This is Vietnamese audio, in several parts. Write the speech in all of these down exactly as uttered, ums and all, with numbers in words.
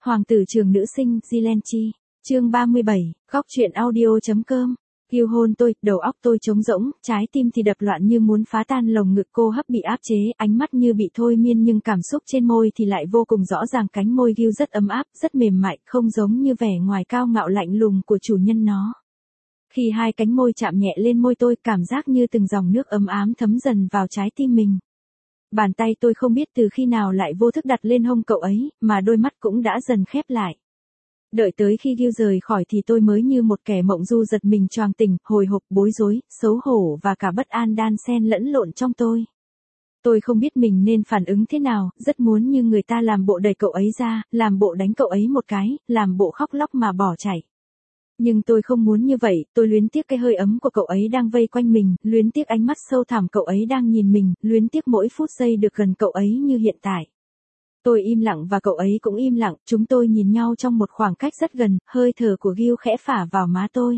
Hoàng tử trường nữ sinh, Zilenchi. Chương ba mươi bảy, góc truyện audio.com. Gil hôn tôi, đầu óc tôi trống rỗng, trái tim thì đập loạn như muốn phá tan lồng ngực, cô hấp bị áp chế, ánh mắt như bị thôi miên nhưng cảm xúc trên môi thì lại vô cùng rõ ràng. Cánh môi Gil rất ấm áp, rất mềm mại, không giống như vẻ ngoài cao ngạo lạnh lùng của chủ nhân nó. Khi hai cánh môi chạm nhẹ lên môi tôi, cảm giác như từng dòng nước ấm ám thấm dần vào trái tim mình. Bàn tay tôi không biết từ khi nào lại vô thức đặt lên hông cậu ấy, mà đôi mắt cũng đã dần khép lại. Đợi tới khi Gil rời khỏi thì tôi mới như một kẻ mộng du giật mình choàng tỉnh, hồi hộp, bối rối, xấu hổ và cả bất an đan xen lẫn lộn trong tôi. Tôi không biết mình nên phản ứng thế nào, rất muốn như người ta làm bộ đẩy cậu ấy ra, làm bộ đánh cậu ấy một cái, làm bộ khóc lóc mà bỏ chạy. Nhưng tôi không muốn như vậy, tôi luyến tiếc cái hơi ấm của cậu ấy đang vây quanh mình, luyến tiếc ánh mắt sâu thẳm cậu ấy đang nhìn mình, luyến tiếc mỗi phút giây được gần cậu ấy như hiện tại. Tôi im lặng và cậu ấy cũng im lặng, chúng tôi nhìn nhau trong một khoảng cách rất gần, hơi thở của Gil khẽ phả vào má tôi.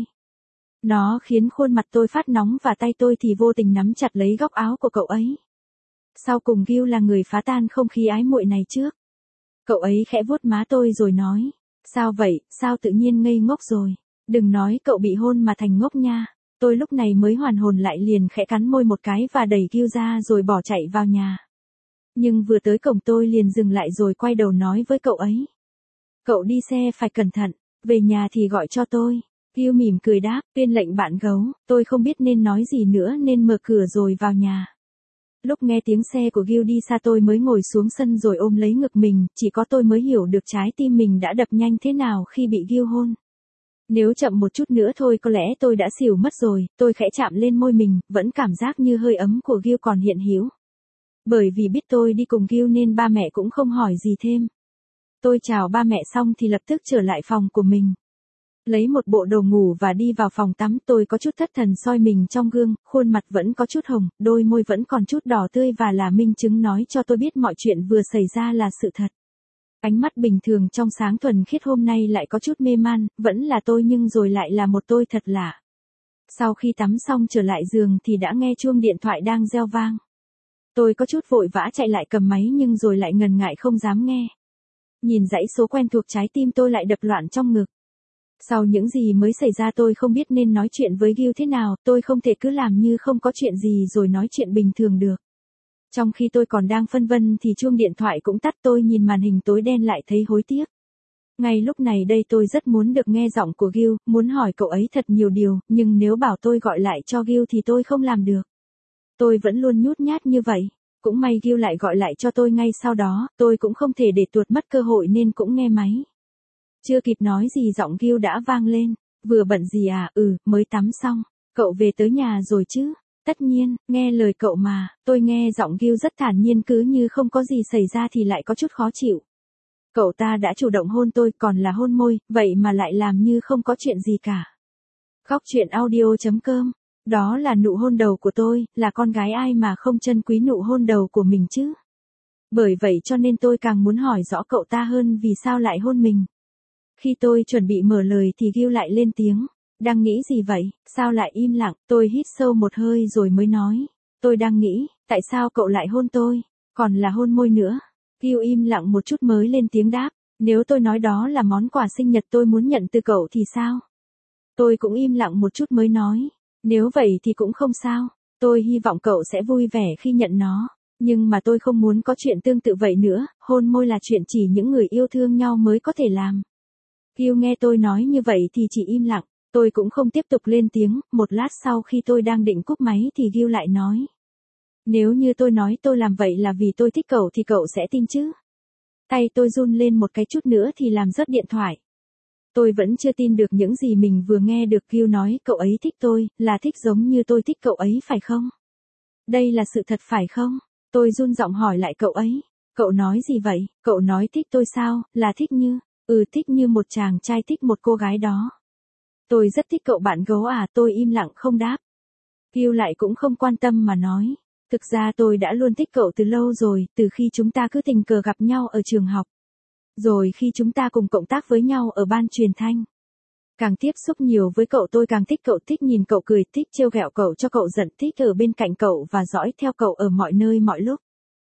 Nó khiến khuôn mặt tôi phát nóng và tay tôi thì vô tình nắm chặt lấy góc áo của cậu ấy. Sau cùng Gil là người phá tan không khí ái muội này trước. Cậu ấy khẽ vuốt má tôi rồi nói, sao vậy, sao tự nhiên ngây ngốc rồi, đừng nói cậu bị hôn mà thành ngốc nha. Tôi lúc này mới hoàn hồn lại, liền khẽ cắn môi một cái và đẩy Gil ra rồi bỏ chạy vào nhà. Nhưng vừa tới cổng tôi liền dừng lại rồi quay đầu nói với cậu ấy. Cậu đi xe phải cẩn thận, về nhà thì gọi cho tôi. Gil mỉm cười đáp, tuyên lệnh bạn gấu. Tôi không biết nên nói gì nữa nên mở cửa rồi vào nhà. Lúc nghe tiếng xe của Gil đi xa tôi mới ngồi xuống sân rồi ôm lấy ngực mình, chỉ có tôi mới hiểu được trái tim mình đã đập nhanh thế nào khi bị Gil hôn. Nếu chậm một chút nữa thôi có lẽ tôi đã xỉu mất rồi. Tôi khẽ chạm lên môi mình, vẫn cảm giác như hơi ấm của Gil còn hiện hữu. Bởi vì biết tôi đi cùng Gil nên ba mẹ cũng không hỏi gì thêm. Tôi chào ba mẹ xong thì lập tức trở lại phòng của mình. Lấy một bộ đồ ngủ và đi vào phòng tắm, tôi có chút thất thần soi mình trong gương, khuôn mặt vẫn có chút hồng, đôi môi vẫn còn chút đỏ tươi và là minh chứng nói cho tôi biết mọi chuyện vừa xảy ra là sự thật. Ánh mắt bình thường trong sáng thuần khiết hôm nay lại có chút mê man, vẫn là tôi nhưng rồi lại là một tôi thật lạ. Sau khi tắm xong trở lại giường thì đã nghe chuông điện thoại đang reo vang. Tôi có chút vội vã chạy lại cầm máy nhưng rồi lại ngần ngại không dám nghe. Nhìn dãy số quen thuộc trái tim tôi lại đập loạn trong ngực. Sau những gì mới xảy ra tôi không biết nên nói chuyện với Gil thế nào, tôi không thể cứ làm như không có chuyện gì rồi nói chuyện bình thường được. Trong khi tôi còn đang phân vân thì chuông điện thoại cũng tắt, tôi nhìn màn hình tối đen lại thấy hối tiếc. Ngay lúc này đây tôi rất muốn được nghe giọng của Gil, muốn hỏi cậu ấy thật nhiều điều, nhưng nếu bảo tôi gọi lại cho Gil thì tôi không làm được. Tôi vẫn luôn nhút nhát như vậy. Cũng may Gil lại gọi lại cho tôi ngay sau đó, tôi cũng không thể để tuột mất cơ hội nên cũng nghe máy. Chưa kịp nói gì giọng Gil đã vang lên. Vừa bận gì à, ừ, mới tắm xong. Cậu về tới nhà rồi chứ? Tất nhiên, nghe lời cậu mà. Tôi nghe giọng Gil rất thản nhiên, cứ như không có gì xảy ra thì lại có chút khó chịu. Cậu ta đã chủ động hôn tôi, còn là hôn môi, vậy mà lại làm như không có chuyện gì cả. Góc truyện audio.com. Đó là nụ hôn đầu của tôi, là con gái ai mà không trân quý nụ hôn đầu của mình chứ. Bởi vậy cho nên tôi càng muốn hỏi rõ cậu ta hơn vì sao lại hôn mình. Khi tôi chuẩn bị mở lời thì Gil lại lên tiếng. Đang nghĩ gì vậy, sao lại im lặng? Tôi hít sâu một hơi rồi mới nói. Tôi đang nghĩ, tại sao cậu lại hôn tôi, còn là hôn môi nữa. Gil im lặng một chút mới lên tiếng đáp. Nếu tôi nói đó là món quà sinh nhật tôi muốn nhận từ cậu thì sao? Tôi cũng im lặng một chút mới nói. Nếu vậy thì cũng không sao, tôi hy vọng cậu sẽ vui vẻ khi nhận nó, nhưng mà tôi không muốn có chuyện tương tự vậy nữa, hôn môi là chuyện chỉ những người yêu thương nhau mới có thể làm. Gil nghe tôi nói như vậy thì chỉ im lặng, tôi cũng không tiếp tục lên tiếng, một lát sau khi tôi đang định cúp máy thì Gil lại nói. Nếu như tôi nói tôi làm vậy là vì tôi thích cậu thì cậu sẽ tin chứ? Tay tôi run lên một cái chút nữa thì làm rớt điện thoại. Tôi vẫn chưa tin được những gì mình vừa nghe được. Gil nói cậu ấy thích tôi, là thích giống như tôi thích cậu ấy phải không? Đây là sự thật phải không? Tôi run giọng hỏi lại cậu ấy. Cậu nói gì vậy? Cậu nói thích tôi sao, là thích như, ừ thích như một chàng trai thích một cô gái đó. Tôi rất thích cậu bạn gấu à, tôi im lặng không đáp. Gil lại cũng không quan tâm mà nói. Thực ra tôi đã luôn thích cậu từ lâu rồi, từ khi chúng ta cứ tình cờ gặp nhau ở trường học. Rồi khi chúng ta cùng cộng tác với nhau ở ban truyền thanh. Càng tiếp xúc nhiều với cậu tôi càng thích cậu, thích nhìn cậu cười, thích trêu ghẹo cậu cho cậu giận, thích ở bên cạnh cậu và dõi theo cậu ở mọi nơi mọi lúc.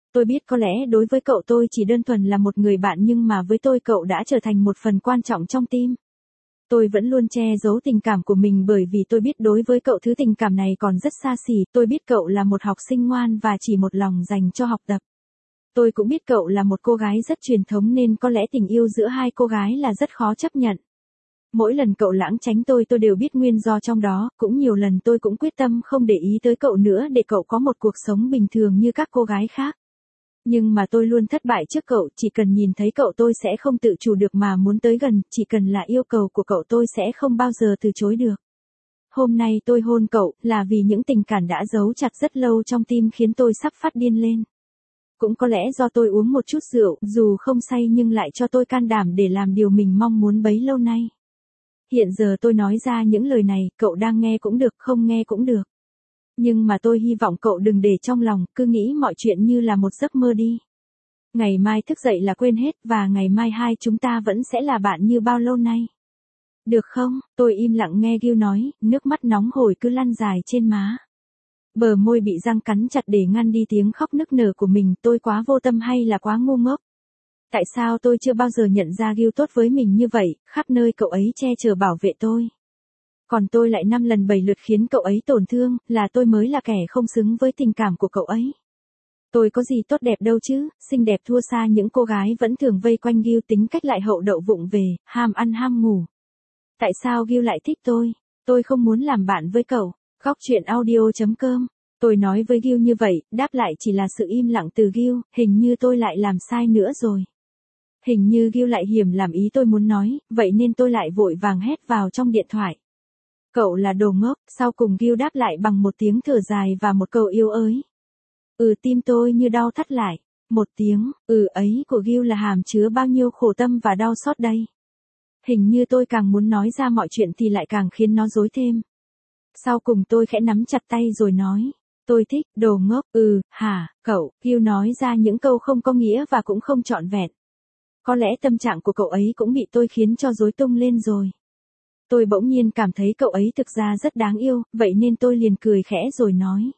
Tôi biết có lẽ đối với cậu tôi chỉ đơn thuần là một người bạn nhưng mà với tôi cậu đã trở thành một phần quan trọng trong tim. Tôi vẫn luôn che giấu tình cảm của mình bởi vì tôi biết đối với cậu thứ tình cảm này còn rất xa xỉ. Tôi biết cậu là một học sinh ngoan và chỉ một lòng dành cho học tập. Tôi cũng biết cậu là một cô gái rất truyền thống nên có lẽ tình yêu giữa hai cô gái là rất khó chấp nhận. Mỗi lần cậu lãng tránh tôi tôi đều biết nguyên do trong đó, cũng nhiều lần tôi cũng quyết tâm không để ý tới cậu nữa để cậu có một cuộc sống bình thường như các cô gái khác. Nhưng mà tôi luôn thất bại trước cậu, chỉ cần nhìn thấy cậu tôi sẽ không tự chủ được mà muốn tới gần, chỉ cần là yêu cầu của cậu tôi sẽ không bao giờ từ chối được. Hôm nay tôi hôn cậu, là vì những tình cảm đã giấu chặt rất lâu trong tim khiến tôi sắp phát điên lên. Cũng có lẽ do tôi uống một chút rượu, dù không say nhưng lại cho tôi can đảm để làm điều mình mong muốn bấy lâu nay. Hiện giờ tôi nói ra những lời này, cậu đang nghe cũng được, không nghe cũng được. Nhưng mà tôi hy vọng cậu đừng để trong lòng, cứ nghĩ mọi chuyện như là một giấc mơ đi. Ngày mai thức dậy là quên hết, và ngày mai hai chúng ta vẫn sẽ là bạn như bao lâu nay. Được không? Tôi im lặng nghe Gil nói, nước mắt nóng hổi cứ lăn dài trên má. Bờ môi bị răng cắn chặt để ngăn đi tiếng khóc nức nở của mình, tôi quá vô tâm hay là quá ngu ngốc? Tại sao tôi chưa bao giờ nhận ra Gil tốt với mình như vậy, khắp nơi cậu ấy che chở bảo vệ tôi. Còn tôi lại năm lần bảy lượt khiến cậu ấy tổn thương, là tôi mới là kẻ không xứng với tình cảm của cậu ấy. Tôi có gì tốt đẹp đâu chứ, xinh đẹp thua xa những cô gái vẫn thường vây quanh Gil, tính cách lại hậu đậu vụng về, ham ăn ham ngủ. Tại sao Gil lại thích tôi? Tôi không muốn làm bạn với cậu. Góc truyện audio chấm com. Tôi nói với Gil như vậy, đáp lại chỉ là sự im lặng từ Gil, hình như tôi lại làm sai nữa rồi. Hình như Gil lại hiểu làm ý tôi muốn nói, vậy nên tôi lại vội vàng hét vào trong điện thoại. Cậu là đồ ngốc, sau cùng Gil đáp lại bằng một tiếng thở dài và một câu yêu ới. Ừ, tim tôi như đau thắt lại. Một tiếng, ừ ấy của Gil là hàm chứa bao nhiêu khổ tâm và đau xót đây. Hình như tôi càng muốn nói ra mọi chuyện thì lại càng khiến nó rối thêm. Sau cùng tôi khẽ nắm chặt tay rồi nói. Tôi thích, đồ ngốc, ừ, hả, cậu. Gil nói ra những câu không có nghĩa và cũng không trọn vẹn. Có lẽ tâm trạng của cậu ấy cũng bị tôi khiến cho rối tung lên rồi. Tôi bỗng nhiên cảm thấy cậu ấy thực ra rất đáng yêu, vậy nên tôi liền cười khẽ rồi nói.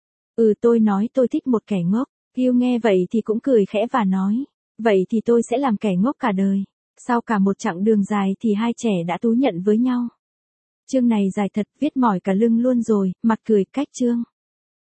Ừ, tôi nói tôi thích một kẻ ngốc. Gil nghe vậy thì cũng cười khẽ và nói. Vậy thì tôi sẽ làm kẻ ngốc cả đời. Sau cả một chặng đường dài thì hai trẻ đã thú nhận với nhau. Chương này dài thật, viết mỏi cả lưng luôn rồi, mặt cười cách chương.